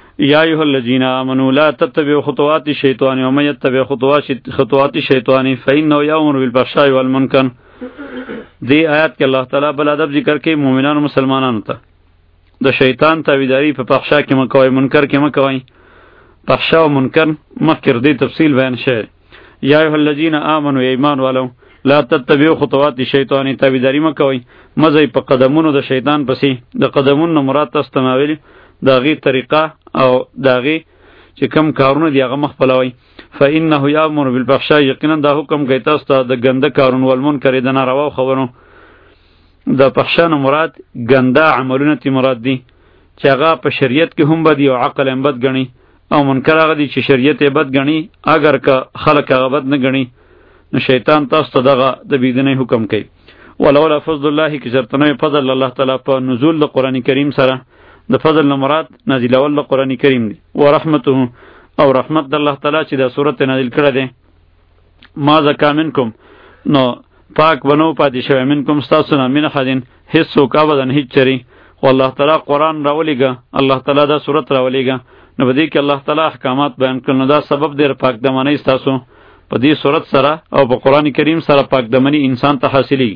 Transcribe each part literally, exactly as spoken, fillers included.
یا ایها الذین آمنوا لا تتبعوا خطوات الشیطان ومن یتبع خطوات خطوات الشیطان فإنه یأمر بالفحشاء والمنکر. دی آیات کې الله تعالی بل ادب ذکر کوي مؤمنانو مسلمانانو ته د شیطان تابعداري په فحشا کې مکوئ، منکر کې مکوئ. فحشا او منکر مخکې دی تفصیل بیان شوی. یا ایها الذین آمنوا ایمان والو لا تتبعوا خطوات الشیطان، تابعداري مکوئ مزه په قدمونو د شیطان پسې. د قدمونو مراد تاسو ته ماویل داغي طریقه او داغي چې کم کارونه دی هغه مخفلوي. فإنه یأمر بالفحشاء، یقینا دا حکم کوي تاسو ته د ګنده کارونو والمنکر د ناروا خبرونو. د فحشا نه مراد ګنده عملونه تی مراد دي چې هغه په شریعت کې هم بد او عقل هم بد غني، او منکر هغه دي چې شریعت یې بد غني اگر که خلق هغه بد نه غني. نو شیطان تاسو ته دغه د بيدینه حکم کوي. ولولا فضل الله کی شرطنه فضل الله تعالی په نزول د قران کریم سره، د فضل نه مراد نازل اول د قران کریم دی، او رحمته او رحمت د الله تعالی چې د سورته نازل کړه ده. ما زکا منکم، نو پاک بنو پاتې شوی منکم ستاسو نه من حدین هیڅ څوک ابدن هیڅ چری. خو الله تعالی قرآن راولیږه، الله تعالی دا سورت راولیږه، نو په دې کې الله تعالی احکامات بیان کړل. نو دا سبب دی پاک دمنی ستاسو په دې سورت سره او په قرآن کریم سره پاک دمنی انسان ته حاصلی.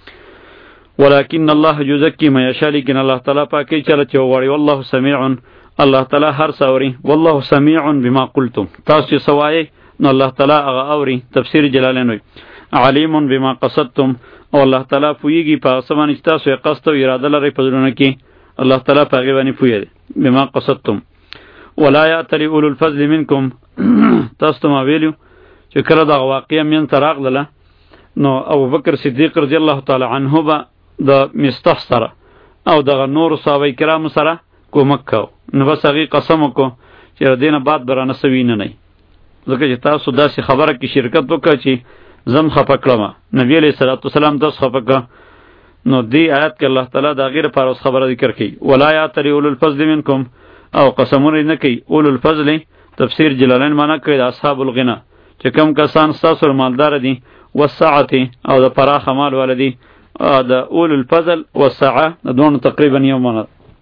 ولکن الله یزکی من یشاء، لیکن الله تعالی پاکی چله چې وړي. والله سمیع، الله تعالی هر څه والله سمیع بما قلتم، تاسو سوای نو الله تعالی هغه اوري. تفسیر جلالین وی علیم بما قصدتم، او الله تعالی پویږي په سمانه چې تاسو قصد او اراده لرئ په ځلونه کې، الله تعالی په هغه باندې پوی دی بما قصدتم. ولا یاتری اولو الفضل منکم، تاسو ته ما ویلو چې کله دا واقعیا من تراغله نو ابو بکر صدیق رضی الله تعالی عنه با د مستح سره او د نور صحابه کرام سره کومک کو. نو بس هغه قسم وکړو چې دینه بعد برانه سوینه نه، ځکه چې تاسو داسې خبره کې شرکت وکړه چې زم خپکړم. نبی علیہ الصلوۃ والسلام تاسو خپکړه. نو دی آیات کې الله تعالی دا غیر پر اوس خبره ذکر کړي. ولا یاتری اولو الفضل منکم، او قسمونه نه کوي اولو الفضل. تفسیر جلالین معنی کوي اصحاب الغنا، چې کم کسان ستاسو مالدار دي، والسعه او د پراخ مال ولدي. د اولو الفضل والسعه دون تقریبا یو معنی.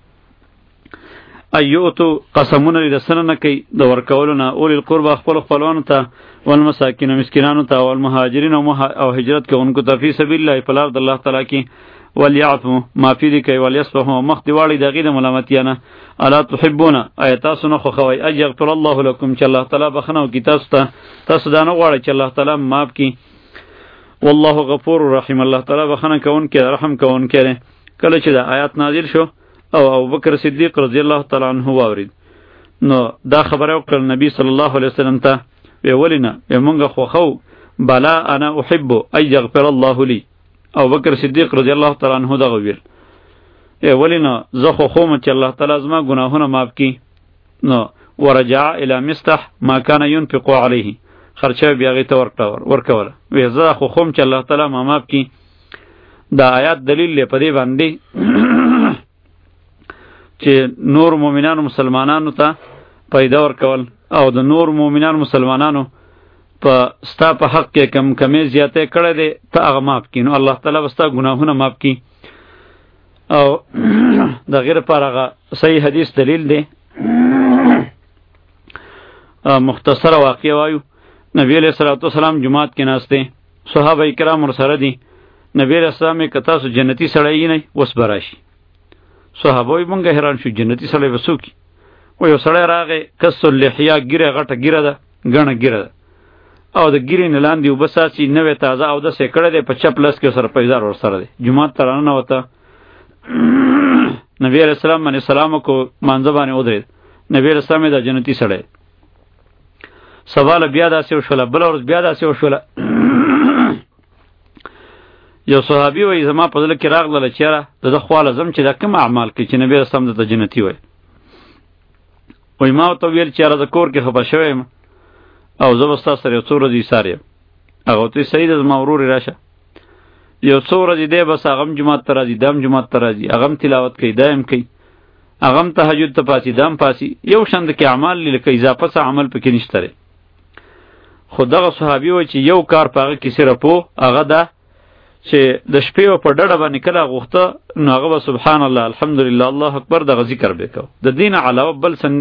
ایوتو قسمونه د سن نه کوي د ورکولونه اول القربا خپل خپلوانو ته، والمساکین مسکینانو ته، والمهاجرین او هجرت کوونکو ته فی سبیل الله په لار د الله تعالی کې. ولیعفو معافی دی کوي، ولیصفحوا مخ دی واړي دغې د ملامتیانه. الا تحبون، آیا تاسو نه خوښوئ ان یغفر الله لکم چې الله تعالی بخښنه وکړي تاسو ته. تاسو دا نه غواړئ چې الله تعالی معاف کړي. والله غفور رحیم، الله تعالی بخښنه کوونکی رحم کوونکی دی. کله چې دا آیات نازل شو او ابوبکر صدیق رضی الله تعالی عنہ واورید، نو دا خبره وکړه نبی صلی الله علیه وسلم ته، وی ولینا وی مونږ خو خو بلا انا احب ان یغفر الله لی. ابوبکر صدیق رضی الله تعالی عنہ دا ویل ای ولینا زه خو خو چې الله تعالی زما ګناهونه معاف کړي. نو ورجع الی مستح ما کان ينفق علیه، خرچه بیا غی ته ورکړه ورکوله. وی زه خو خو چې الله تعالی ما معاف کړي. دا آیات دلیل لري په دې باندې چې نور مومنانو مسلمانانو ته پیدا ورکول او د نور مومنانو مسلمانانو په ستا په حق کې کم کمی زیاته کړه دې ته هغه معاف کړي. نو الله تعالی به ستا ګناهونه معاف کړي. او د غیر پر هغه صحیح حدیث دلیل دی. مختصر واقعه وایو. نبی علیہ الصلوۃ والسلام جمعات کې ناشته، صحابه کرام ورسره دي. نبی علیہ السلام کتا سو جنتی سړی نه وس براشي. صحابه مونږه حیران شو جنتی سړی وسوکی. و یو سړی راغی کسو لحیا ګیره غټه ګیره ده غنه ګیره ده، او د ګیرې نه لاندې وبساسي نوې تازه او د سکړه ده په چپلس کې سره پیزار ور سره ده. جمعه ترانه وته نبی علیہ السلام باندې سلام کو مانځ باندې ودرید. نبی علیہ السلام د جنتی سړی سوال بیا داسې وشوله، بل ورځ بیا داسې وشوله. یو صحابي وای زما په ځل کې راغله چیرې د خواله زم چې د کوم اعمال کې چې نبی رسول الله د جنتی وای. وای ما ته ویل چې را د کور کې خبر شوم او زه بستا سره یو څو ورځې ساریم. هغه ته سید از ما ورور راشه یو څو ورځې دی بس هغه جمعه ته راځي، دم جمعه ته راځي، هغه تلاوت کوي، دایم کوي، هغه تهجد ته پاسي، دم پاسي، یو شند کې اعمال لکه اضافه څه عمل پکې نشته. خدغه صحابي وای چې یو کار پاغه کې سره پو هغه ده چې د شپې په ډډه باندې کله غوښته نو هغه سبحان الله الحمدلله الله اکبر د ذکر وکاو. د دین علاوه بل سن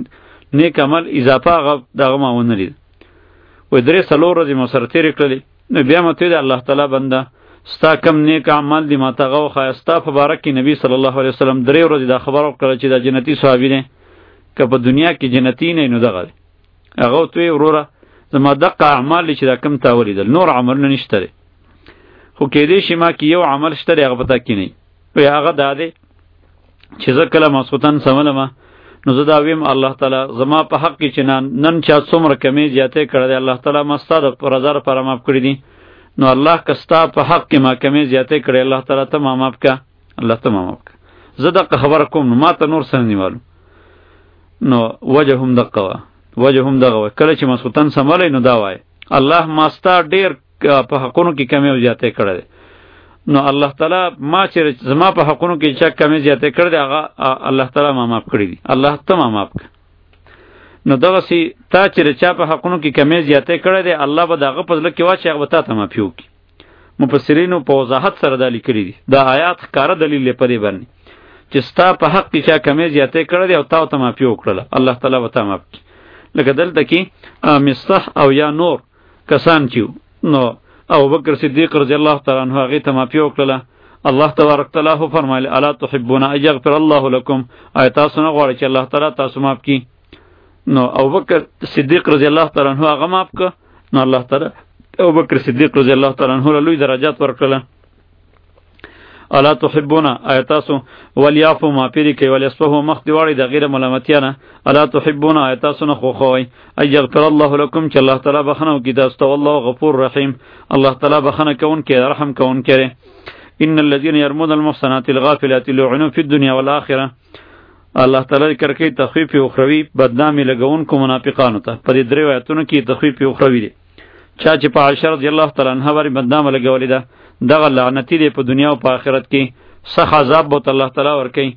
نیک عمل اضافه هغه دغه ما ونه لید. وای درې څلور ورځې مو سره تېرې کړلې. نو بیا مې ورته ویل الله تعالی بنده ستا کم نیک عمل دي ما ته هغه وښایه. ستا په باره کې نبي صلی الله علیه وسلم درې ورځې دا خبره وکړه چې دا جنتي صحابي دی، که په دنیا کې جنتي نه نو دغه دی. هغه ورته ویې وروره زما دقه اعمال دي چې دا کم تا ولیدل، نور عملونه نشته دی، خو کېدای شي ما کې یو عمل شته دی هغه په تا کې نه وي. وایي هغه دا دی چې زه کله ماسخوتن سملمه نو زه دا ویم الله تعالی زما په حق کې چې نن چا څومره کمی زیاتې کړی دی الله تعالی ما ستا د رضا لپاره معاف کړي دي. نو الله که ستا په حق کې ما کمی زیاتې کړی الله تعالی ته ما معاف که، الله ته ما معاف که. زه دقه خبره کوم نو ما ته نور څه نه معلوم. نو وجه هم دقه وه، وجه هم دغه وه. کله چې ماسخوتن سملی نو دا وایي الله ما ستا ډېر په حقونو کې کمی او زیاتې کړی دی. نو الله تعالی ما چې زما په حقونو کې چا کمی زیاتې کړی دی هغه الله تعالی ما معاف کړي دي، الله ته ما معاف که. نو دغسې تا چې د چا په حقونو کې کمی زیاتې کړی دی الله به د هغه په زړه کې واچوي، هغه به تا ته معافي وکړي. مفسرینو په وضاحت سره دا لیکلي دي، دا آیات ښکاره دلیل دی په دې باندې چې ستا په حق کې چا کمی زیاتې کړی دی او تا ورته معافي وکړله الله تعالی به تا معاف کړي. لکه دلته کې مصطح او یا نور کسان چې نو ابو بکر صدیق رضی الله تعالی عنہ هغې ته معافي وکړله. الله تبارک تعالی خو فرمایل الا تحبون ان یغفر الله لكم، آیا تاسو نه غواړئ چې الله تعالی تاسو معاف کړي؟ نو ابو بکر صدیق رضی الله تعالی عنہ هغه معاف کړ. نو الله تعالی ابو بکر صدیق رضی الله تعالی عنہ له لوی درجات ورکړل. الا تحبون آیا تاسو ولیعفو معافي دې کوي ولیصفحوا مخ دې واړئ د غیر ملامتیا نه. الا تحبون آیا تاسو نه خوښوئ ان یغفر الله لكم چې الله تعالی بخښنه وکړي تاسو ته، والله غفور رحیم الله تعالی بخښنه کوونکی رحم کوونکی دی. ان الذين يرمون المحصنات الغافلات لعنوا في الدنيا والآخرة. الله تعالی ذکر کوي تخفیف اخروی بدنامي لګونکو منافقانو ته. په دې درې آیاتونو کې تخفیف اخروی دی. چا چې په عائشہ رضی الله تعالی عنها باندې بدنامه لګولې ده دغه لعنتی دی په دنیا او په آخرت کې، سخت عذاب به الله تعالی ورکوي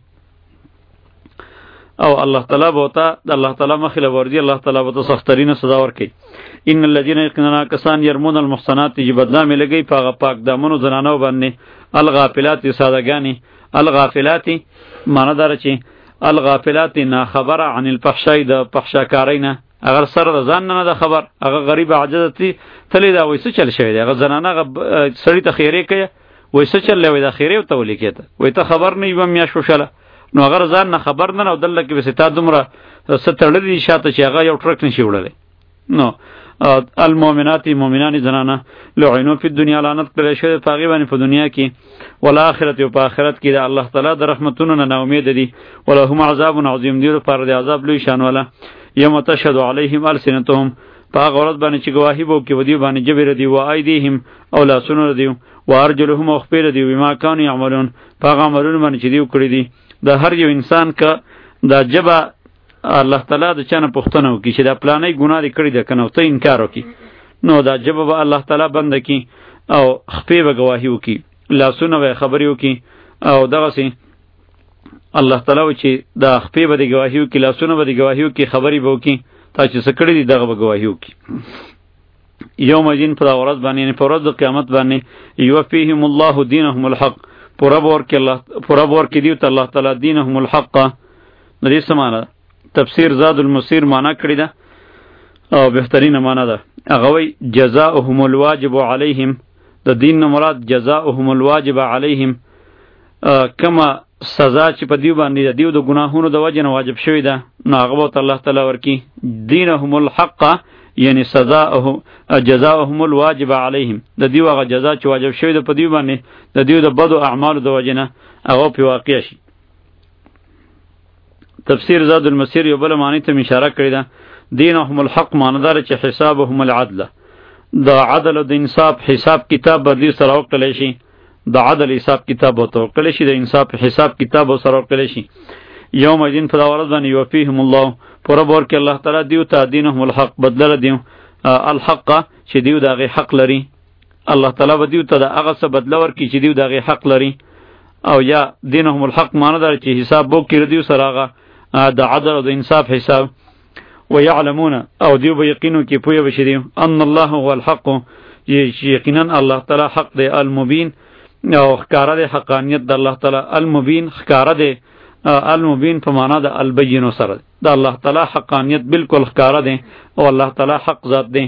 او الله تعالی به ته د الله تعالی مخې له ورځي الله تعالی به ته سخترینه سزا ورکوي. ان الذين یقینا کسان يرمون المحصنات چې بدنامي لګوي په هغه پاک دامنو زنانو باندې الغافلات سادهګانې. الغافلات معنی داره چې الغافلات نا خبره عن الفحشاء د فحشاکارۍ نه، اگر سره د ځان نه ده خبر، هغه غریب عاجزتي تللی دا وایي څه چل شوی دی، هغه زنانه سړي ته خیرې کوي وایي څه چل وایي دا خیرې ورته ولې کېته وایي ته خبر نه یوه میاشت وشله. نو اگر ځان نه خبر نه نه او دلته کې بسې تا دومره څه تړلي دي شاته چې هغه یو ټرک نشي وړلی. نو المؤمنات مؤمنان زنانه لعنو فی الدنیا لعنت کړی شوی په هغې باندې په دنیا کې، والآخرت او په آخرت کې د الله تعالی د رحمتونو نه ناامیده دي. ولهم عذاب عظیم دی لپاره د عذاب لوی شان والا. یوم تشهد علیهم السنتهم په هغه ورځ باندې چې ګواهي به وکړي ودې باندې ژبې ردي و ایدیهم او لاسونه ردي و ارجلهم او خپې ردي بما کانوا یعملون په هغه عملونو باندې چې دوی کړي دي. د هر یو انسان که دا ژبه الله تعالی د چا نه پوښتنه وکړي چې دا پلانۍ ګناه دې کړې ده که نه ته انکار وکړي نو دا ژبه به الله تعالی بنده کړي او خپې به ګواهي وکړي، لاسونه به خبرې وکړي او دغسې الله تعالی و چې دا خپې به د ګواهي وکړي، لاسونه به د ګواهي وکړي، خبرې به وکړي، تا چې څه کړي دي دغه به ګواهي وکړي. یوم دین په دا ورځ باندې یعنې په ورځ د قیامت باندې یوفیهم الله دینهم الحق پوره به ورکړي الله پوره به ورکړي دیو ته الله تعالی دینهم الحق. د دې څه معنی ده؟ تفسیر زاد المسیر معنا کړې ده او بهترینه معنا ده. هغه وایي جزاؤهم الواجب علیهم، د دین نه مراد جزاؤهم الواجب علیهم کما سزا چې په دیو باندې د دیو د ګناهونو د وجه نه واجب شوی ده نو هغه به الله تعالی ورکړي. دینهم الحق یعنی سزاهم جزاؤهم الواجب علیهم، د دیو هغه جزا چې واجب شوی ده په دیو باندې د دیو د بدو اعمالو د وجه نه هغه پې واقع شي. تفسیر زاد المسیر یو بل معنی ته اشاره کړې ده. دینهم الحق معنی داره چې حسابهم العدل، د عدل او د انصاف حساب کتاب به دوی سره وکړلی شي، د عدل حساب کتاب ورته وکړلی شي، د انصاف حساب کتاب به سره وکړلی شي. یوم دین په دا ورځ باندې یوفیهم الله پوره به ورکړي الله تعالی دیو ته دینهم الحق بدله دیو الحق چې دیو د هغې حق لري، الله تعالی به دیو ته د هغه څه بدله ورکړي چې دیو د هغې حق لري. او یا دینهم الحق معنی داره چې حساب به وکړي دیو سره هغه د عدل او د انصاف حساب. ويعلمون او دیو به یقینو کې پوهه بشي دیو ان الله هو الحق، یقینا الله تعالی حق دی، المبین او ښکاره دی حقانیت د الله تعالی، المبین ښکاره دی المبین په معنا د البین سره د الله تعالی حقانیت بالکل ښکارا دی او الله تعالی حق ذات دی.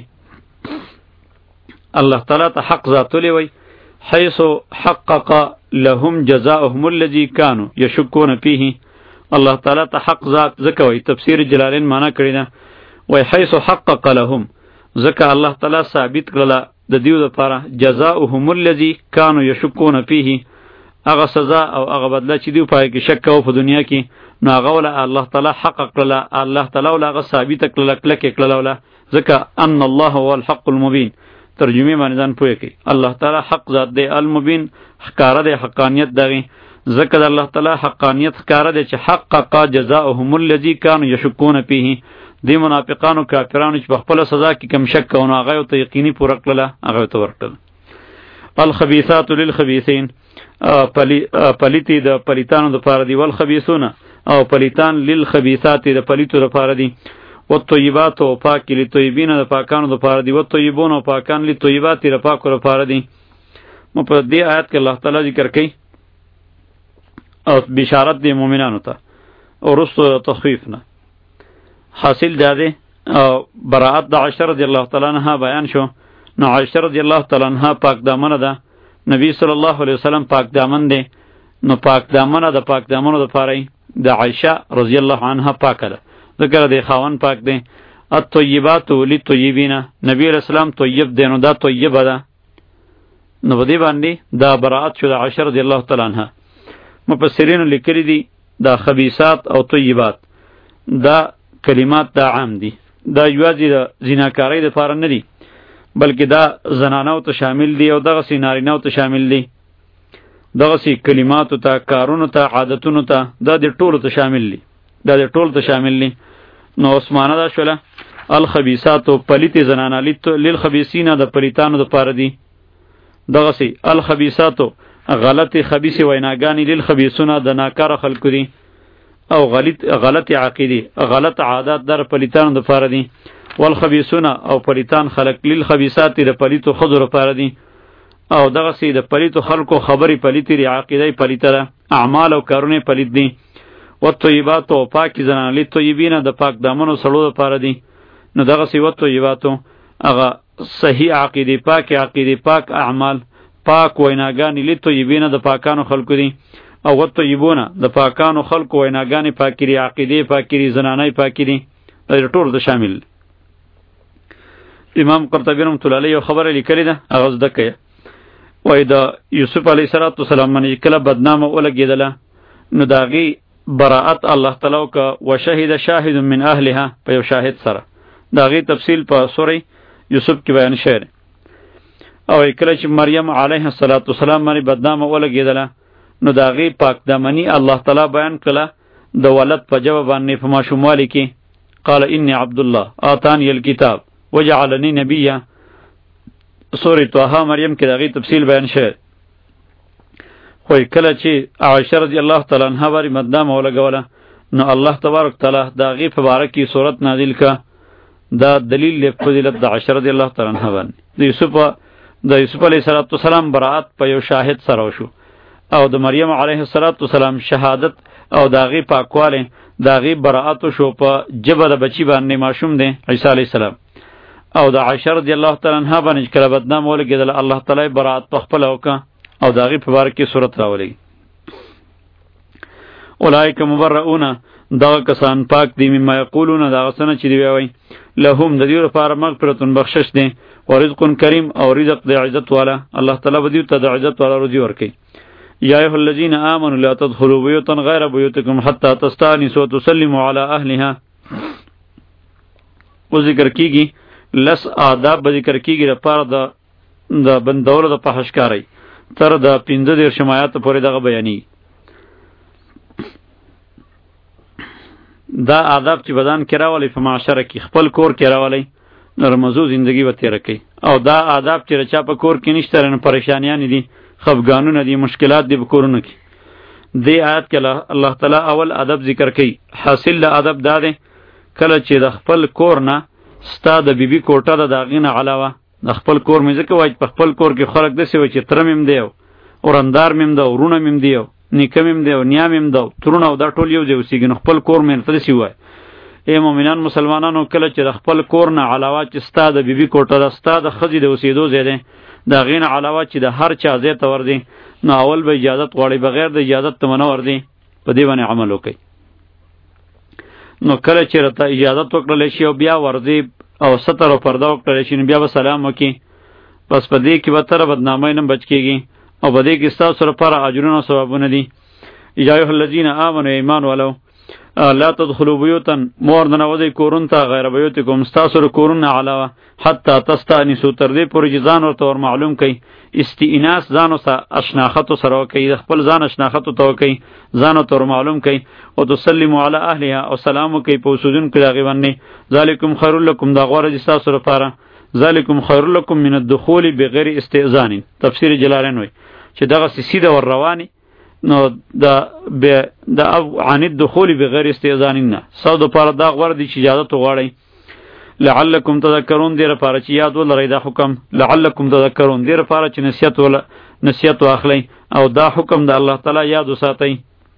الله تعالی ته حق ذات وی حيث حقق لهم جزاؤهم الذي كانوا يشكون فيه. الله تعالی ته حق ذات زکوي تفسیر جلالین معنا کړی دا وای حيث حقق لهم زکه الله تعالی ثابت کړل د دیو لپاره جزاؤهم الذي كانوا يشكون فيه هغه سزا او هغه بدله چې دی پای کې شک کوي په دنیا کې نو هغه ول الله تعالی حق کړل الله تعالی ول هغه ثابت کړل کله کې کړل ول ځکه ان الله هو الحق المبين. ترجمه باندې ځان پوهه کوي الله تعالی حق ذات دی المبین ښکارا دی حقانیت دغه ځکه د الله تعالی حقانیت ښکارا دی چې حقق جزاؤهم الذي كانوا يشكون فيه. دی منافقانو کافرانو چې په خپل سزا کې کم شک کوي هغه ته یقیني پوره کړل هغه ته ورکړل. الخبيثات للخبيثين پلی پلیتی د پلیتانو د پاره دی والخبيثون او پلیتان للخبيثات د پلیتو د پاره دی والطيبات او پاک للطيبین د پاکانو د پاره دی والطيبون او پاکان للطيبات د پاکو د پاره دی. مو په دې آیات کې الله تعالی ذکر کوي او بشارت دی مؤمنانو ته او رسو تخفیف نه حاصل ده او براءت د عائشہ رضی الله تعالی عنها بیان شو. نو عائشہ رضی الله تعالی عنها پاک دامن ده نبی صلی الله علیه وسلم پاک دامن ده نو پاک دامن ده پاک دامن ده پاره د عائشہ رضی الله عنها پاک ده ذکر ده خاون پاک ده. الطیبات للطیبین نبی علیہ السلام طیب ده نو دا طیب ده نو بدی باندې دا براءت شو د عائشہ رضی الله تعالی عنها. مفسرین لیکلی دي دا خبیثات او طیبات دا کلمات دا عام دي دا یوازې د زناکاری د پاره نه دي بلکې دا زنانو ته شامل دي او دغه سي نارینه‌و ته شامل دي دغه سي کلماتو ته کارونو ته عادتونو ته دا د ټولو ته شامل دي دا د ټولو ته شامل دي. نو عثمانه دا شوله الخبيثات پلیت زنانه للخبيثین د پلیتانو د پاره دي دغه سي الخبيثات غلط خبيث ویناګانی للخبيثون د ناکاره خلکو دي او غلط غلط عقیده غلط عادات در پلیتانو د پاره دي. والخبيثون او پلیتان خلق للخبيثات د پلیتو خضر پاره دي او دغه سي د پلیتو خلکو خبري پلیتی ری عقیده پلیتره اعمال او کارونه پلیت دي. والطيبات او پاک زنان للطيبین د پاک دامنو سړو د پاره دي نو دغه سي والطيبات هغه صحیح عقیده پاک عقیده پاک اعمال پاک ویناګانی للطيبین د پاکانو خلکو دي او والطيبون د پاکانو خلکو ویناګانی پاکری عقیده پاکری زنانای پاکری د ټول د شامل. امام قرطبی رحمۃ اللہ علیہ خبر لیکلی ده هغه زده کوي وای دا یوسف علیه السلام باندې کله بدنامه ولګیدله نو داغي براءت الله تعالی او کا وشهد شاهد من اهلها په یو شاهد سره داغي تفصیل په سوره یوسف کې بیان شوی او کله چې مریم علیه السلام باندې بدنامه ولګیدله نو داغي پاک دامنی الله تعالی بیان کړه د ولد په جواب باندې په ماشوموالی کې قال انی عبد الله آتانی الكتاب وجعلنی نبیا سورة طه مریم کې داغي تفصیل بیان شوی. خو کله چې عائشہ رضی الله تعالی عنها باندې بدنامه ولګوله نو الله تبارک تعالی داغي په باره کې سورت نازل کا دا دلیل له فضیلت د عائشہ رضی الله تعالی عنها باندې د یوسف د یوسف علیه السلام براءت په یو شاهد سره وشو او د مریم علیه السلام شهادت او داغي پاکواله داغي براءت شو په جبه د بچی باندې ماشوم دی عیسی علیه السلام او د عائشہ رضی الله تعالی عنها باندې کله بدنام ولګیدل الله تعالی براءت په خپل وکا او داغي په بار کې صورت راولي. اولئک مبرؤون دا کسان پاک دي مما یقولون دا غسنه چې دی وای لهم د دې لپاره مغفرتون بخشش دي او رزق کریم او رزق د عزت والا الله تعالی بدیو ته د عزت والا رضی ورکي. یا ایها الذین آمنوا لا تدخلوا بیوتا غیر بیوتکم حتی تستأنسوا وتسلموا علی اهلها. و ذکر کیږي لس آداب به ذکر کیږي لپاره د د بندولو د پهشکاری تر د پنځه دېرش آیات پورې دغه بیانې دا آداب چې بدن کې راولي په معاشره کې خپل کور کې راولي نرمزو زندگی به تیر کوي او دا آداب چې رچا په کور کې نشته رن پریشانیان دي خفګانونه دي مشکلات دي په کورونو کې. دې آیات کې الله تعالی اول ادب ذکر کوي. حاصل د ادب دا دی کله چې د خپل کور نه ستا د بیبي کوټه د داغینه علاوه د خپل کور مې ځکه وای په خپل کور کې خلک داسې وای چې تره مې هم دی او ورندار مې هم ده ورونه مې هم دي نیکه مې دی او نیا مې دی ترونه او دا ټول یو ځای اوسېږي نو خپل کور مې ورته داسې ووایه ای مؤمنان مسلمانانو کله چې د خپل کور نه علاوه چې ستا د بیبي کوټه ده ستا د ښځې د اوسېدو ځای دی د هغې نه علاوه چې د هر چا ځای ته ورځې نو اول به اجازت غواړئ بغیر د اجازت ته نه ورځې په دې باندې عمل وکړئ نو کله چې راته اجازت وکړلی شي او بیا ورځې او ستر او پرده وکړلی شي نو بیا به سلام وکړي بس په دې کې به تره بدنامۍ نه بچ کېږي او په دې کې ستاسو لپاره اجرونه او ثوابونه دي یا ایها الذین آمنوا ایمان ولو لا تدخلوا بیوتا مور ننوځئ کورونو ته غیر بیوتکم ستاسو د کورونو نه علاوه حتی تستأنسوا تر دې پورې چې ځان ورته ور معلوم کړئ استئناس ځان ورته اشناختو سره وکړئ د خپل ځان اشناختو ته وکړئ ځان ورته ور معلوم کړئ او تسلموا علی اهلها او سلام وکړئ په اوسېدونکو د هغې باندې ذلکم خیر لکم دا غوره دي ستاسو لپاره ذلکم خیر لکم من الدخول بغیر استئذان تفسیر جلالین وایي چې دغسې سیده ور روانې نو دا به د عن الدخول بغیر استئذان نه ستاسو دپاره دا غوره دي چې اجازت وغواړئ لعلکم تذکرون دې لپاره چې یاد ولرئ دا حکم لعلکم تذکرون دې لپاره چې نصیحت ول نصیحت واخلئ او دا حکم د الله تعالی یاد وساتئ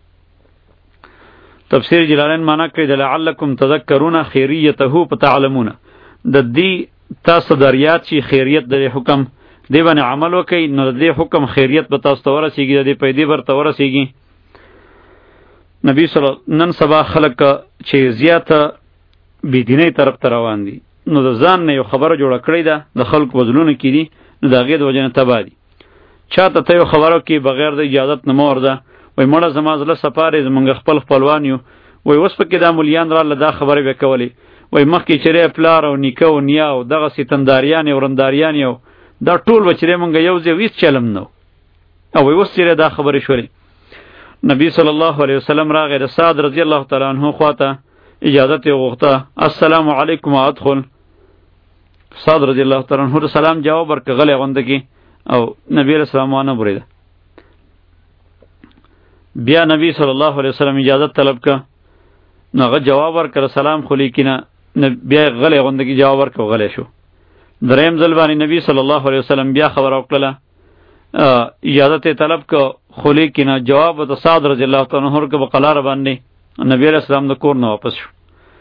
تفسیر جلالین معنا کړی د لعلکم تذکرون خیریته فتعلمون د دې تاسو در یاد شي خیریت د حکم دی باندې عمل وکړئ نو د دې حکم خیریت به تاسو ته ورسېږي د دې پیدې به ورته ورسېږي نبی صلی نن سبا خلک چې زیاته بېدینۍ طرف ته روان دي نو د ځان نه یو خبره جوړه کړې ده د خلکو په زړونو کې دي نو د هغې د وجې نه تباه دي چا ته ته یو خبره وکړې بغیر د اجازت نه مه ورځه وایي مړه زما زړه صفا دی زموږ خپل خپلوان یو وایي اوس پکې دا مولیان راله دا خبرې به کولې وایي مخکې چې دی پلار او نیکه او نیا او دغسې تنداریان او رنداریان یو دا ټول به چې دی مونږ یو ځای هېڅ چلم نه او وایي اوس چې دا خبرې شولې نبی صلی الله علیه وسلم راغی د سعد رضی الله تعالی عنه خواته اجازت یې وغوښته السلام علیکم ادخل سعد رضی الله تعالی عنه د سلام جواب ورکړه غلی غونده کې او نبی علیه السلام وانه برېده بیا نبی صلی الله علیه وسلم اجازت طلب کړه نو هغه جواب ورکړه سلام خو لیکي نه بیا غلی غونده کې جواب ورکړه غلی شو دریم ځل باندې نبی صلی الله علیه وسلم بیا خبره وکړله اجازت یې طلب کړه خو لیکي نه جواب د سعد رضی الله تعالی عنه ورکړه په قلاره باندې نبی علیہ السلام د کور نه واپس شو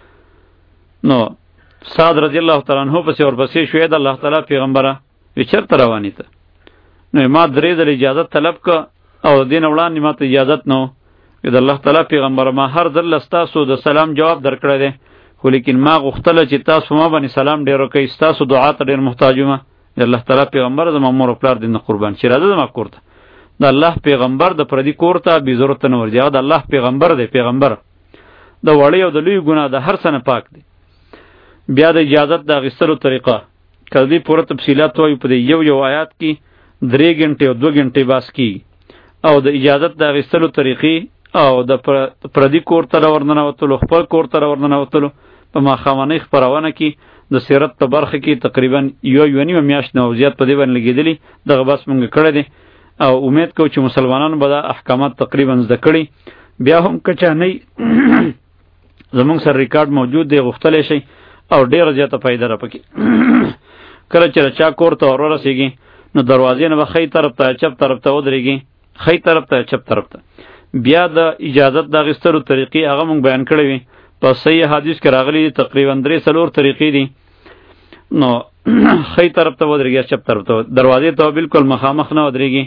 نو سعد رضی الله تعالی عنہ پسې ورپسې شوې د الله تعالی پیغمبره وی چېرته روانې ته نو ما درې ځلې اجازت طلب کړه او د دې نه وړاندې ما ته اجازت نه و د الله تعالی پیغمبره ما هر ځل ستاسو د سلام جواب درکړی دی خو لیکن ما غوښتله چې تاسو ما باندې سلام ډېر وکړئ ستاسو دعا ته ډېر محتاج یم د الله تعالی پیغمبر زما مور او پلار دې نه قربان چې راځه زما کور ته د الله پیغمبر د پردي کور ته بې ضرورته نه ورځي هغه د الله پیغمبر دی پیغمبر د وړې او د لوی ګناه د هر څه نه پاک دی بیا د اجازت د اخیستلو طریقه که دې پوره تفصیلات وایو په دې یو یو آیات کې درې ګنټې او دوه ګنټې بحث کېږي او د اجازت د اخیستلو طریقې او د پردي کور ته راورننوتلو خپل کور ته راورننوتلو په ماښامنۍ خپرونه کې د سیرت په برخه کې تقریبا یو یو نیمه میاشت نه زیات په دې باندې لګېدلي دغه بحث مونږ کړی دی او امید کوو چې مسلمانانو به دا احکامات تقریبا زده کړي بیا هم که چا نه زمونږ سره ریکارډ موجود دی غوښتلی شئ او ډېره زیاته فایده را پکې کله چې چا کور ته ور ورسېږي نو دروازې نه به ښی طرف ته چپ طرف ته ودرېږي ښی طرف ته چپ طرف ته بیا د اجازت د اخیستلو طریقې هغه مونږ بیان کړی وي په صحیح حدیث کې راغلي دي تقریبا درې څلور طریقې دي نو ښی طرف ته ودرېږي چپ طرف ته دروازې ته بالکل مخامخ نه ودرېږي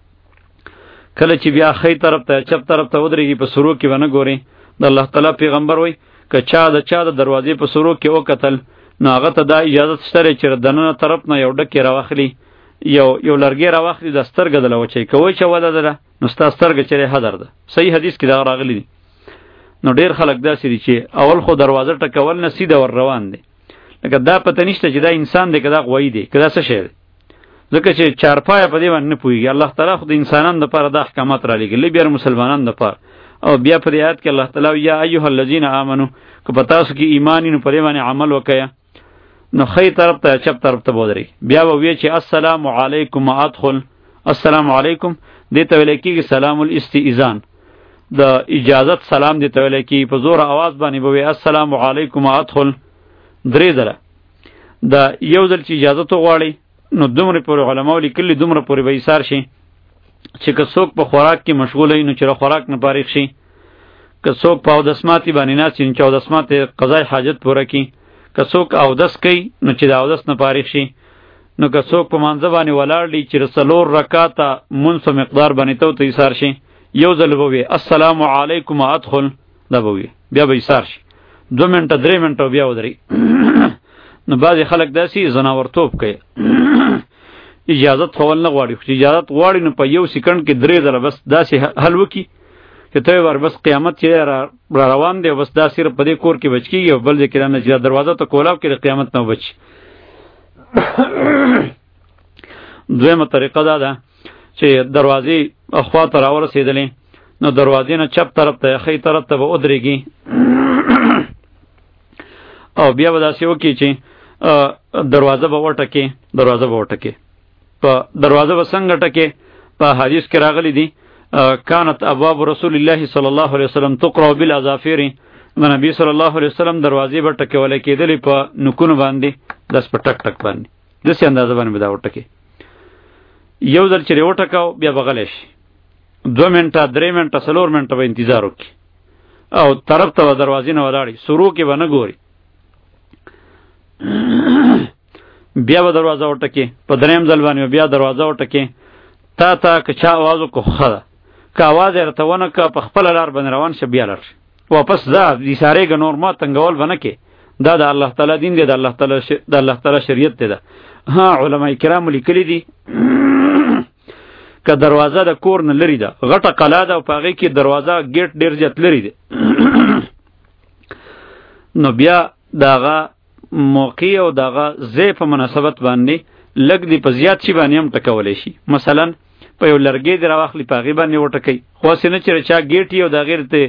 کله چې بیا ښی طرف ته چپ طرف ته ودرېږي په سرو کې ونه ګوري د الله تعالی پیغمبر وایي که چا د چا د دروازې په سرو کې وکتل نو هغه ته دا اجازت شته دی چې د دننه طرف نه یو ډکې راواخلي یو یو لرګی راواخلي د سترګه دله وچوي که وچوله دله نو ستا سترګه چې دی هدر ده صحیح حدیث کې دغه راغلی دي نو ډېر خلک داسې دي چې اول خو دروازه ټکول نه سیده ور روان دی لکه دا پته نشته چې دا انسان دی که دا غوایي دی که دا څه شی دی ځکه چې چارپایه په دې باندې نه پوهېږي الله تعالی خو د انسانانو دپاره دا احکامات رالیږلي بیا مسلمانانو دپاره او بیا په دې آیت کې الله تعالی یا ایها الذین آمنو که په تاسو کې ایمان وي نو په دې باندې عمل وکړه نو ښی طرف ته چپ طرف ته بودرئ بیا به ویې چې السلام علیکم ادخل السلام علیکم دې ته ویلی کېږي سلام الاستئذان د اجازت سلام دې ته ویلی کېږي په زوره اواز باندې به وی السلام علیکم ادخل درې ځله د یو ځل چې اجازت وغواړئ نو دومره پورې علماو لیکلي دومره پورې به ایثار شي چې که څوک په خوراک کې مشغول وي نو چې خوراک نه فارغ شي، که څوک په اودسماتي باندې ناست وي نو چې اودسمات قضای حاجت پوره کړي، که څوک اودس کوي نو چې د اودس نه فارغ شي، نو که څوک په مانځه باندې ولاړ دی چې څلور رکعاته مونځ په مقدار باندې ته ته ایثار شي، یو ځل به وي السلام علیکم ادخل، دا به وي بیا به ایثار شي، دو منټه درې منټه بیا ودرې. نو بعضې خلک داسې ځناورتوب کوي، اجازت خو نه غواړي، خو چې اجازت غواړي نو په یو سکند کې درې ځله بس داسې حل وکړي چې ته ور بس قیامت چې را روان دی، بس دا صرف په دې کور کې بچ کېږي او بل ځای کې نه چې دروازه ته کولاو کې د قیامت نه وبچي. دویمه طریقه دا ده چې دروازې اخوا ته راورسېدلې نو دروازې نه چپ طرف ته یا ښی طرف ته به ودرېږي او بیا به داسې وکړي چې دروازه به وټکې دروازه به وټکې په دروازه به څنګه ټکې؟ په حدیث کې راغلی دي کانت ابواب رسول الله صلی الله علیه وسلم تقرأ بالاظافر، د نبی صلی الله علیه وسلم دروازې به ټکولې کېدلې په نوکونو باندې، داس په ټک ټک باندې داسې اندازه باندې به دا وټکې. یو ځل چې وټکاو بیا به غلی شي، دو منټه درې منټه څلور منټه به انتظار وکړي او طرف ته به دروازې نه ولاړي، سرو کې به نه ګوري، بیا به دروازه وټکې، په درېیم ځل باندې بیا دروازه وټکې، تا ته که چا آواز وکړو ښه ده، که آواز یې راته ونه کړه په خپله لار باندې روان شه بیا لاړ شه واپس ځه، ایسارېږه نور ما تنګول به نه کې، دا د الله تعالی دین دی، د الله تعالی د الله تعالی شریعت دی. ده ها علما کرامو لیکلي دي که دروازه د کور نه لري ده، غټه قلا ده او په هغې کې دروازه ګیټ ډېر زیات لري دی، نو بیا د هغه موقع او دغه ځای په مناسبت باندې لږ دی په زیات شي باندې هم ټکولی شي. مثلا په یو لرګی دی راواخلي په هغې باندې وټکئ، خو هسې نه چې چا ګیټ یي او د هغې ته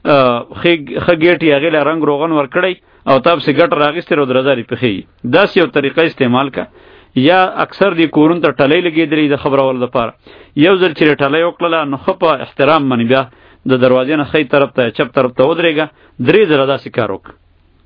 ښه ګیټ یي هغې له رنګ روغن ورکړئ او تا پسې ګټه راغېستې او درځارې پېښېږي، داسې یو طریقه استعمال که. یا اکثر دی کورونو ته ټلۍ لګېدلې د خبرولو دپاره، یو ځل چې ټلۍ وکړله نو ښه په احترام باندې بیا د دروازې نه ښی طرف ته یا چپ طرف ته ودرېږه، درې ځله داسې کار وکړه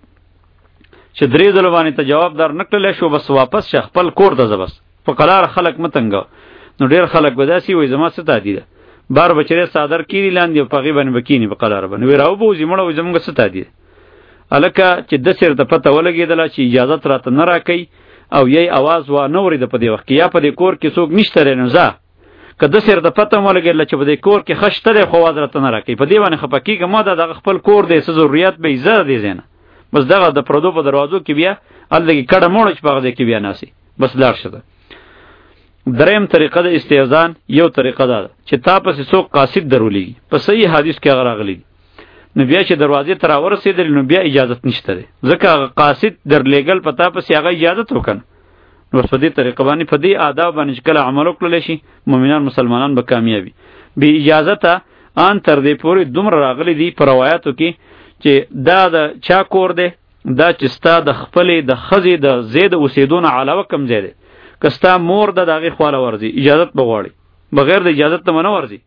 چې درې ځله باندې ته جواب در نه کړلی شو بس واپس شه خپل کور ته ځه، بس په قلاره خلک مه تنګوه. نو ډېر خلک به داسې وایي زما څه تادي ده، بار بچری څادر کېني لاندې او په هغې باندې به کېني په قلاره باندې، وایي راوبوځي مړه وایي زموږ څه تادي ده. هلکه چې داسې ورته پته ولګېدله چې اجازت راته نه راکوي او یی اواز وانه اورېده په دې وخت کې، یا په دې کور کې څوک نشته دی نو ځه، که داسې ورته پته هم ولګېدله چې په دې کور کې ښه شته دی خو اواز راته نه راکوي، په دې باندې خفه کېږه ما، دا دغه خپل کور دی، څه ضرورت به یې زه دې ځای نه، بس دغه د پردو په دروازو کې بیا هلته کې کډه موړه چې په هغه ځای کې بیا ناستې بس لاړ شه. ده درېیم طریقه د استئذان یو طریقه دا ده چې تا پسې څوک قاصد درولېږي، په صحیح حدیث کې هغه راغلی دي، نو بیا چې دروازې ته راورسېدلې نو بیا اجازت نشته دی، ځکه هغه قاصد درلېږل په تا پسې هغه اجازت وکړه. نو په دې طریقه باندې په دې آداب باندې چې کله عمل وکړلی شي مؤمنان مسلمانان به کامیابي. بې اجازته ان تر دې پورې دومره راغلی دي په روایاتو کې چې دا د چا کور دی، دا چې ستا د خپلې د ښځې د ځای د اوسېدو نه علاوه کم ځای دی، که ستا مور ده د هغې خواله ورځي اجازت به غواړي، بغیر د اجازت ته به نه ورځي.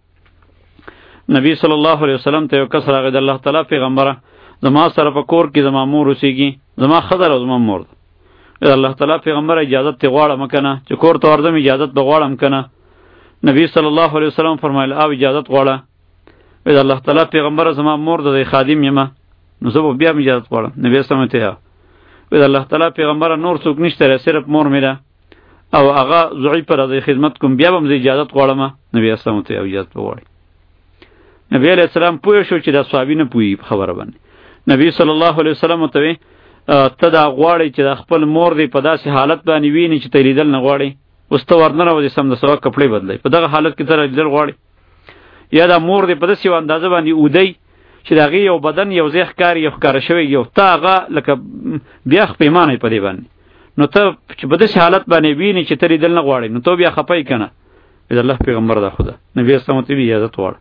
نبی صلی الله علیه وسلم ته یو کس راغی د الله تعالی پیغمبره زما سره په کور کې زما مور اوسېږي، زما ښځه او زما مور ده، د الله تعالی پیغمبره اجازت ته غواړم که نه چې کور ته ورځم اجازت به غواړم که نه؟ نبی صلی الله علیه وسلم فرمایل او اجازت غواړه. د الله تعالی پیغمبره زما مور ده خادم یمه نو زه به بیا هم اجازت غواړم. نبي اسلام ته یا د الله تعالی پیغمبره نور څوک نشته صرف مور مې ده او هغه ضعیف پر د خدمت کوم بیا به هم زه اجازت غواړم. نبي اسلام ته اجازت وغواړي. نبی علیہ السلام پوه شو چې دا صحابي نه پوهي په خبره باندې. نبی صلی الله علیه وسلم ته وی ته دا غواړي چې د خپل مور دی په داسې حالت باندې ویني چې ته لیدل نه غواړي، اوس ته ورننه وځې سم د سوه کپړې بدلوي، په دغه حالت کې ته لیدل غواړي؟ یا دا مور دی په داسې یو اندازه باندې اودی چې د هغې یو بدن یو ځای ښکاري یو ښکاره شوی یو ته هغه لکه بیا خپیمانه په دې باندې، نو ته چې په داسې حالت باندې ویني چې ته لیدل نه غواړې نو ته بیا خفه یې که نه؟ د الله پیغمبر دا خو ده نبي اسلام ته اجازت غواړه.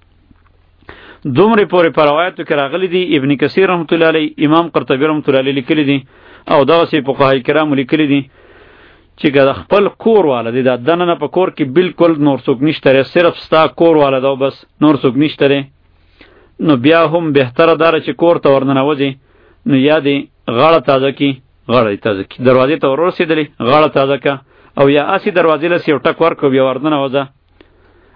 دومره پورې په روایتو کې راغلی دي، ابن کثیر رحمت الله علیه، امام قرطبي رحمت الله علیه لیکلي دي او دغسې فقهای کرامو لیکلي دي چې که د خپل کور والا دی دا دننه په کور کې بالکل نور څوک نشته دی، صرف ستا کور والا ده بس نور څوک نشته دی، نو بیا هم بهتره داره چې کور ته ورننوځي نو یا دې غاړه تازه کړي، غاړه یې تازه کړي، دروازې ته ور ورسېدلې غاړه تازه کړه او یا هسې دروازې لسې یو ټک ورکړه بیا ورننوځه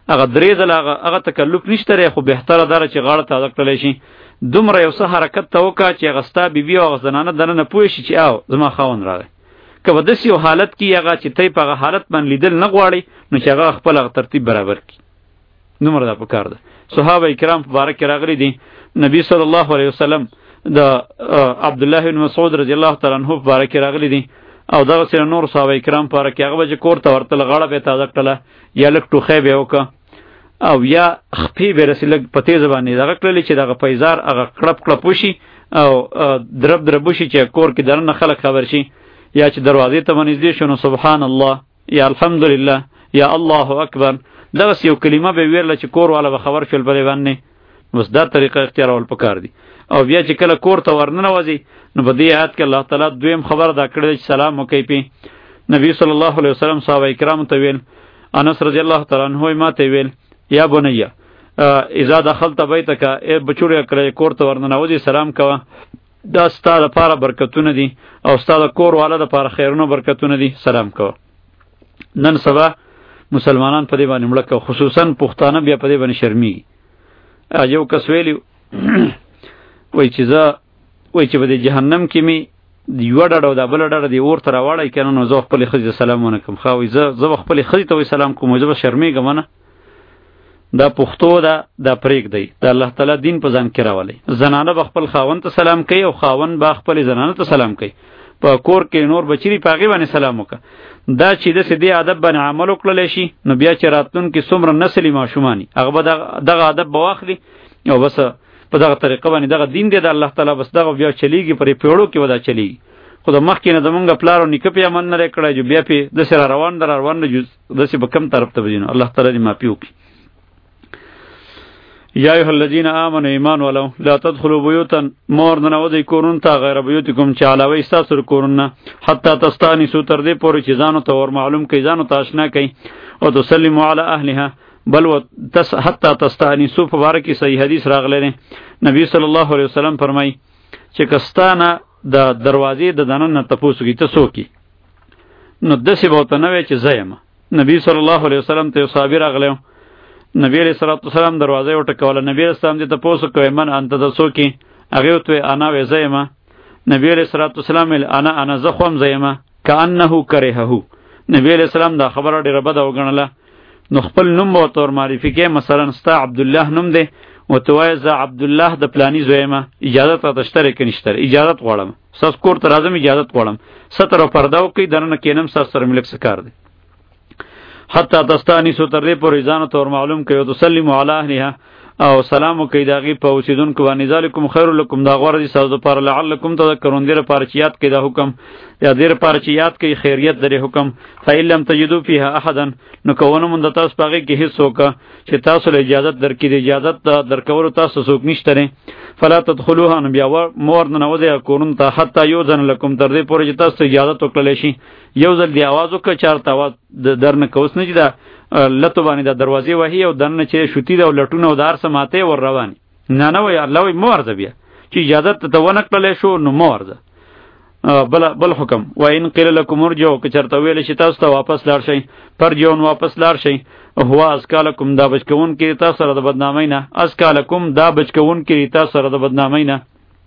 هغه درې ځله هغه هغه تکلف نشته، خو بهتره ده چې غاړه تازه کړلی شي. دومره یو څه حرکت ته وکړه چې هغه ستا بیبي او هغه زنانه دننه پوه شي چې او زما خاوند راغی. که په داسې یو حالت کې هغه چې تی په هغه حالت باندې لیدل نه غواړي نو چې هغه خپل هغه ترتیب برابر کړي. دومره دا پکار ده. صحابه کرام په باره کې راغلي دي، نبی صلی الله علیه وسلم د عبدالله بن مسعود رضی الله تعالی عنہ په باره کې راغلي دي، او دغه سره نور صحابه کرام په باره کې هغه به کور ته ورتل غاړه به تازه کړله یا لږ ټوخی به وکړه او یا خپې به رسې لږ په تیزه باندې دغه کړلې چې دغه پیزار هغه کړپ کړپ وشي او درب درب وشي چې کور کې دننه خلک خبر شي، یا چې دروازې ته نږدې شو نو سبحان الله یا الحمدلله یا الله اکبر دغسې یو کلمه به ویله چې کور والا به خبر شول په دې باندې. بس دا طریقه اختیارول پکار دي. او بیا چې کله کور ته ورننوځي نو په دې آیات کې الله تعالی دویم خبر دا کړی چې سلام وکړئ پې. نبی صلی الله علیه وسلم صحابه کرامو ته ویل، انس رضی الله تعالی عنہ ما ته ویل یا بنیه اذا دخلت بیتک، ای بچوړی کړی کور ته ورننوځي سلام کوه، دا ستا لپاره برکتونه دي او ستا د کور والا لپاره خیرونه برکتونه دي، سلام کوه. نن سبا مسلمانان په دې باندې مړه کوي، خصوصا پښتانه بیا په دې باندې شرمېږي. یو کس ویلی وای چې زه وای چې په دې جهنم کې مې یوه ډډه او دا بله ډډه دې اور ته راواړی که نه نو زه خپلې ښځې ته سلام ونه کړم. ښه وایي زه زه به خپلې ښځې ته وایي سلام کوم، زه به شرمېږم نه. دا پښتو ده، دا پرېږدئ. د الله تعالی دین په ځان کې راولئ. زنانه به خپل خاوند ته سلام کوي او خاوند به خپلې زنانه ته سلام کوي. په کور کې نور بچري په هغې باندې سلام وکړه. دا چې داسې دې ادب باندې عمل وکړلی شي نو بیا چې راتلونکي څومره نسلي ماشوماني هغه به دغه ادب به واخلي او بس په دغه طریقه باندې دغه دین دی د الله تعالی، بس دغه بیا چلیږي، پرې پیړو کې به دا چلیږي. خو د مخکې نه زمونږ پلار او نیکه پې عمل نه دی کړی جو بیا پې داسې را روان ده را روان ده داسې به کم طرف ته به ځي نو الله تعالی دې معافي وکړي. یا ایها الذین آمنوا ایمان ولو لا تدخلوا بیوتا مور ننوځئ کورونو ته غیر بیوتکم چې علاوه ستاسو کورونه نه حتی تستانسوا تر دې پورې چې ځانو ته ور معلوم کړئ، ځانو ته اشنا کړئ، او تسلموا علی اهلها بل و تس حتی تستانسوا په باره کې صحیح حدیث راغلی دی. نبی صلی الله علیه وسلم فرمایي چې کستانه د دروازې د دننه تپوس کوي ته څوک یې نو داسې به ورته نه وایي چې زه یم. نبی صلی الله علیه وسلم ته یو صحابي راغلی و، نبی علیہ الصلوۃ والسلام دروازه یې وټکوله. نبی علیہ السلام دې تپوس وکړی من انت ته څوک یې؟ هغې ورته وایي انا وایي زه یم. نبی علیہ الصلوۃ والسلام ویل انا انا زه خو هم زه یم. کأنه کرهه. نبی علیہ السلام دا خبره ډېره بده وګڼله نو خپل نوم به ورته ور معرفي کوي، مثلا ستا عبدالله نوم دی ورته وایه زه عبدالله د پلاني زوی یم، اجازت راته شته دی که نشته دی؟ اجازت غواړم، ستاسو کور ته راځم اجازت غواړم، ستر او پرده وکړئ دننه کښېنم ستاسو سره مې لږ څه کار دی. حتی تستانسوا تر دې پورې ځانو ته ور معلوم کړئ او تسلموا علی اهلها او سلام وکړئ د هغې په اوسېدونکو باندې. ذلکم خیر لکم دا غوره دي ستاسو دپاره، لعلکم تذکرون دې لپاره چې یاد کړئ دا حکم یا دې لپاره چې یاد کړئ خیریت د دې حکم. فإن لم تجدوا فیها احدا نو که ونه موند تاسو په هغې کې هېڅ څوک چې تاسو له اجازت درکړي، د اجازت د درکولو تاسو څوک نشته دی. فلا تدخلوها نو بیا مور ننوځئ کورونو ته حتی یؤذن لکم تر دې پورې چې تاسو ته اجازت وکړلی شي. یو ځل دې اواز وکړه چارته اواز درنه که اوس نه چې دا لتو باندې دا دروازې وهي او دننه چې شوتي ده او لټونه او د هر څه ماتې ور روانې نه نه وایي الله وایي مه ورځه بیا چې اجازت ته ونه کړلی شو نو مه ورځه. بل بل حکم وان قیل لکم ارجعوا که چېرته ویلی شي تاسو ته واپس لاړ شئ، فرجعوا واپس لاړ شئ، هو ازکا لکم دا بچ کوونکي تاسو سره د بدنامۍ نه، ازکا لکم دا بچ کوونکي تاسو سره د بدنامۍ نه.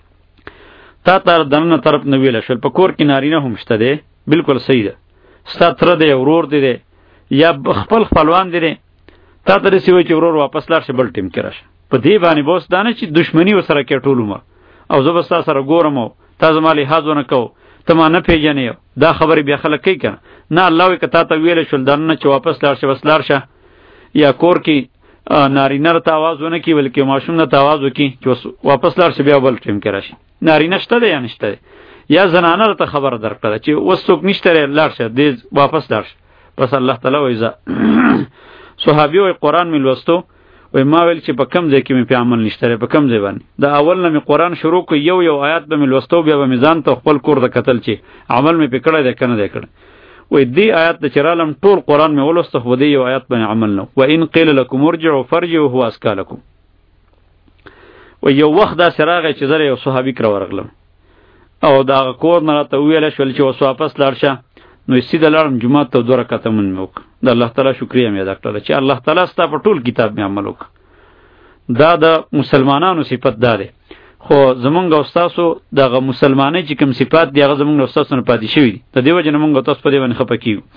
تا ته دننه طرف نه ویله شول په کور کې نارینه هم شته دی، بالکل صحیح ده، ستا تره دی ورور دی دی یا خپل خپلوان دی دی، تا ته داسې وایي چې ورور واپس لاړ شه بل ټیم کې راشه. په دې باندې به اوس دا نه چې دښمني ورسره کوې ټول عمر او زه به ستا سره ګورم او تا زما لحاظ ونه کوو ته ما نه پېژنې، دا خبرې بیا خلک کوي که نه. الله وایي که تا ته ویلی شول دننه چې واپس لاړ شه بس لاړ شه. یا کور کې نارینه ته آواز ونه کړي بلکې ماشوم نه ته آواز وکړي چې واپس لاړ شه بیا بل ټیم کې راشي. نارینه شته دی یا نشته دی؟ یا زنانه ته خبره درکړه چې اوس څوک نشته دی لاړ شه دې واپس لاړ شه. بس الله تعالی وایي زه صحابي وایي قرآن مې لوستو وایي ما ویل چې په کم ځای کې مې پې عمل نشته دی، په کم ځای باندې د اول نه مې قرآن شروع کړ یو یو آیات به مې لوستو بیا به مې ځان ته خپل کور ته کتل چې عمل مې پې کړی دی که نه دی کړی. وایي دې آیات ته چې رالم ټول قرآن مې ولوسته خو دې یو آیات باندې عمل نه و. وان قیل لکم ارجعوا فرجعوا هو ازکا لکم. وایي یو وخت داسې راغی چې زه یو صحابي کره ورغلم او د هغه کور نه راته وویلی شول چې اوس واپس لاړ شه نو سیده لاړم جومات ته دوه رکعته مونځ مې وکړه. د الله تعالی شکریا مې ادا کړله چې الله تعالی ستا په ټول کتاب مې عمل وکړ. دا د مسلمانانو صفت دا دی. خو زمونږ او ستاسو دغه مسلمانۍ چې کوم صفات دی هغه زمونږ او ستاسو نه پاتې شوي دي. د دې وجې نه مونږ تاسو په دې باندې خفه کیږو.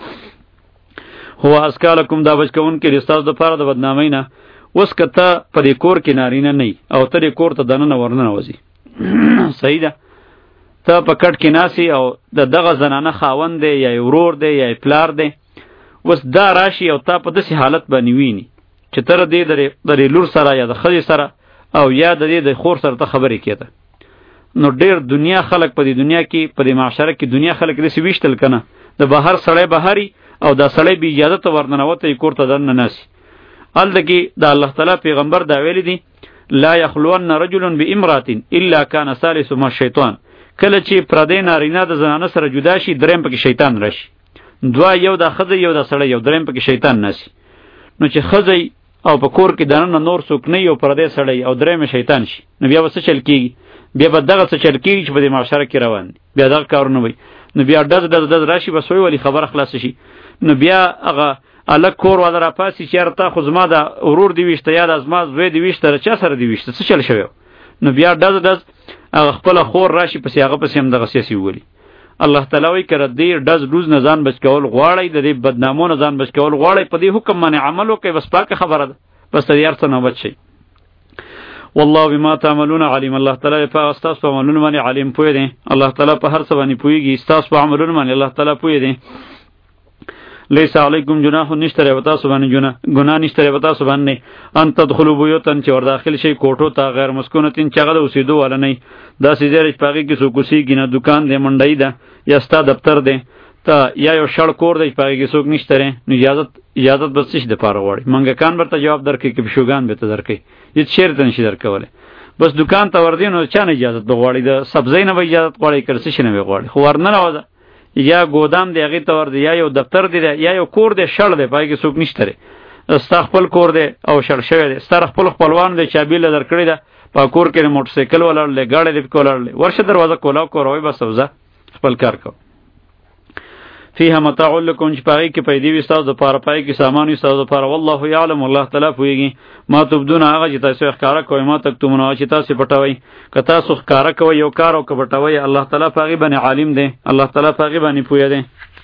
هو ازکا لکم دا بچ کوونکی دی ستاسو دپاره د بدنامۍ نه. اوس که ته په دې کور کې نارینه نه یي او ته دې کور ته دننه ورننوځې صحیح ده، ته په کټ کې ناسې او د دغه زنانه خاوند دی یا ورور دی یا پلار دی، اوس دا راشي او تا په داسې حالت باندې ویني چې ته د دې لور سره یا د ښځې سره او یا د دې د خور سره ته خبرې کېده، نو ډېر دنیا خلک په دې دنیا کې په دې معاشره کې دنیا خلک داسې ویشتل که نه د بهر سړی بهري او دا سړی بې اجازته ورننوتی کور ته دننه ناسي. هلته کې د الله تعالی پیغمبر دا ویلی دی لا یخلون رجل بامرأة الا کان ثالثهما الشیطان. کله چې پردی نارینه د زنانه سره جدا شي دریم پکې شیطان راشي. دوه یو د ښځه یو د سړی یو دریم پکې شیطان ناسي. نو چې ښځه او په کور کې دننه نور څوک نه یو پردی سړی او دریم شیطان شي نو بیا به څه چل کېږي؟ بیا به دغه څه چل کېږي چې په دې معاشره کې روان دي، بیا دغه کارونه وي. نو بیا ډز ډز ډز راشي بس وایي ولې خبره خلاصه شي. نو بیا هغه الک کور والا را پاسي چې یاره تا خو زما د ورور دې ویشته یا د زما زوی دې ویشته چا سره دې ویشته څه چل شوی؟ نو بیا ډز ډز هغه خپله خور راشي پسې هغه پسې هم دغه سیاسي وولي. الله تعالی وایي که د دې ډز ډوز نه ځان بچ کول غواړئ، د دې بدنامو نه ځان بچ کول غواړئ، په دې حکم باندې عمل وکړئ، بس پاکه خبره ده، بس د هر څه نه بچ شئ. والله بما تعملون علیم. الله تعالی په ستاسو په عملونو باندې علیم پوه دی. الله تعالی په هر څه باندې پوهېږي. ستاسو په عملونو باندې الله تعالی پوه دی. لیس علیکم جناح نشته وتا سبحانه جناح گناه نشته وتا سبحانه ان تدخلوا بیوتن چې ور داخل شي کوټو ته غیر مسکونتین چغه د اوسېدو والا نه دا سیزر پاګه کې سو کوسی گینه دکان دې منډای ده یا ستا دفتر دې ته یا یو شړ کور دې پاګه کې سوک نشته نو اجازه اجازه بس څه د پاره وړي منګه کان برته جواب درکې کې بشوګان به ته درکې هیڅ شیر ته نشي درکوله بس دکان ته ور دې نو چا نه اجازه غواړي د سبزی نه اجازه غواړي کرسي شنه غواړي خو ورنه راوځه یا ګودام دی هغې ته ور دی یا یو دفتر دی یا یو کور دی شړ دی پای کې څوک نشته دی ستا خپل کور دی او شړ شوی دی ستا خپل خپلوان دی چابي له درکړې ده په کور کې موټر سایکل ولاړ دی ګاډی دی ولاړ دی ورشه دروازه کولاو کوروي بس وځه خپل کار کو فيها متاع لكم چې پای کې پیدا وي تاسو د پاره پای کې سامان وي تاسو د پاره والله يعلم الله تعالی پوهیږي ما تبدون هغه چې تاسو ښکارا کوئ ما تکتمون هغه چې تاسو پټوي که تاسو ښکارا کوئ یو کار او که پټوي الله تعالی پاغي باندې عالم دی الله تعالی پاغي باندې پوهه دی.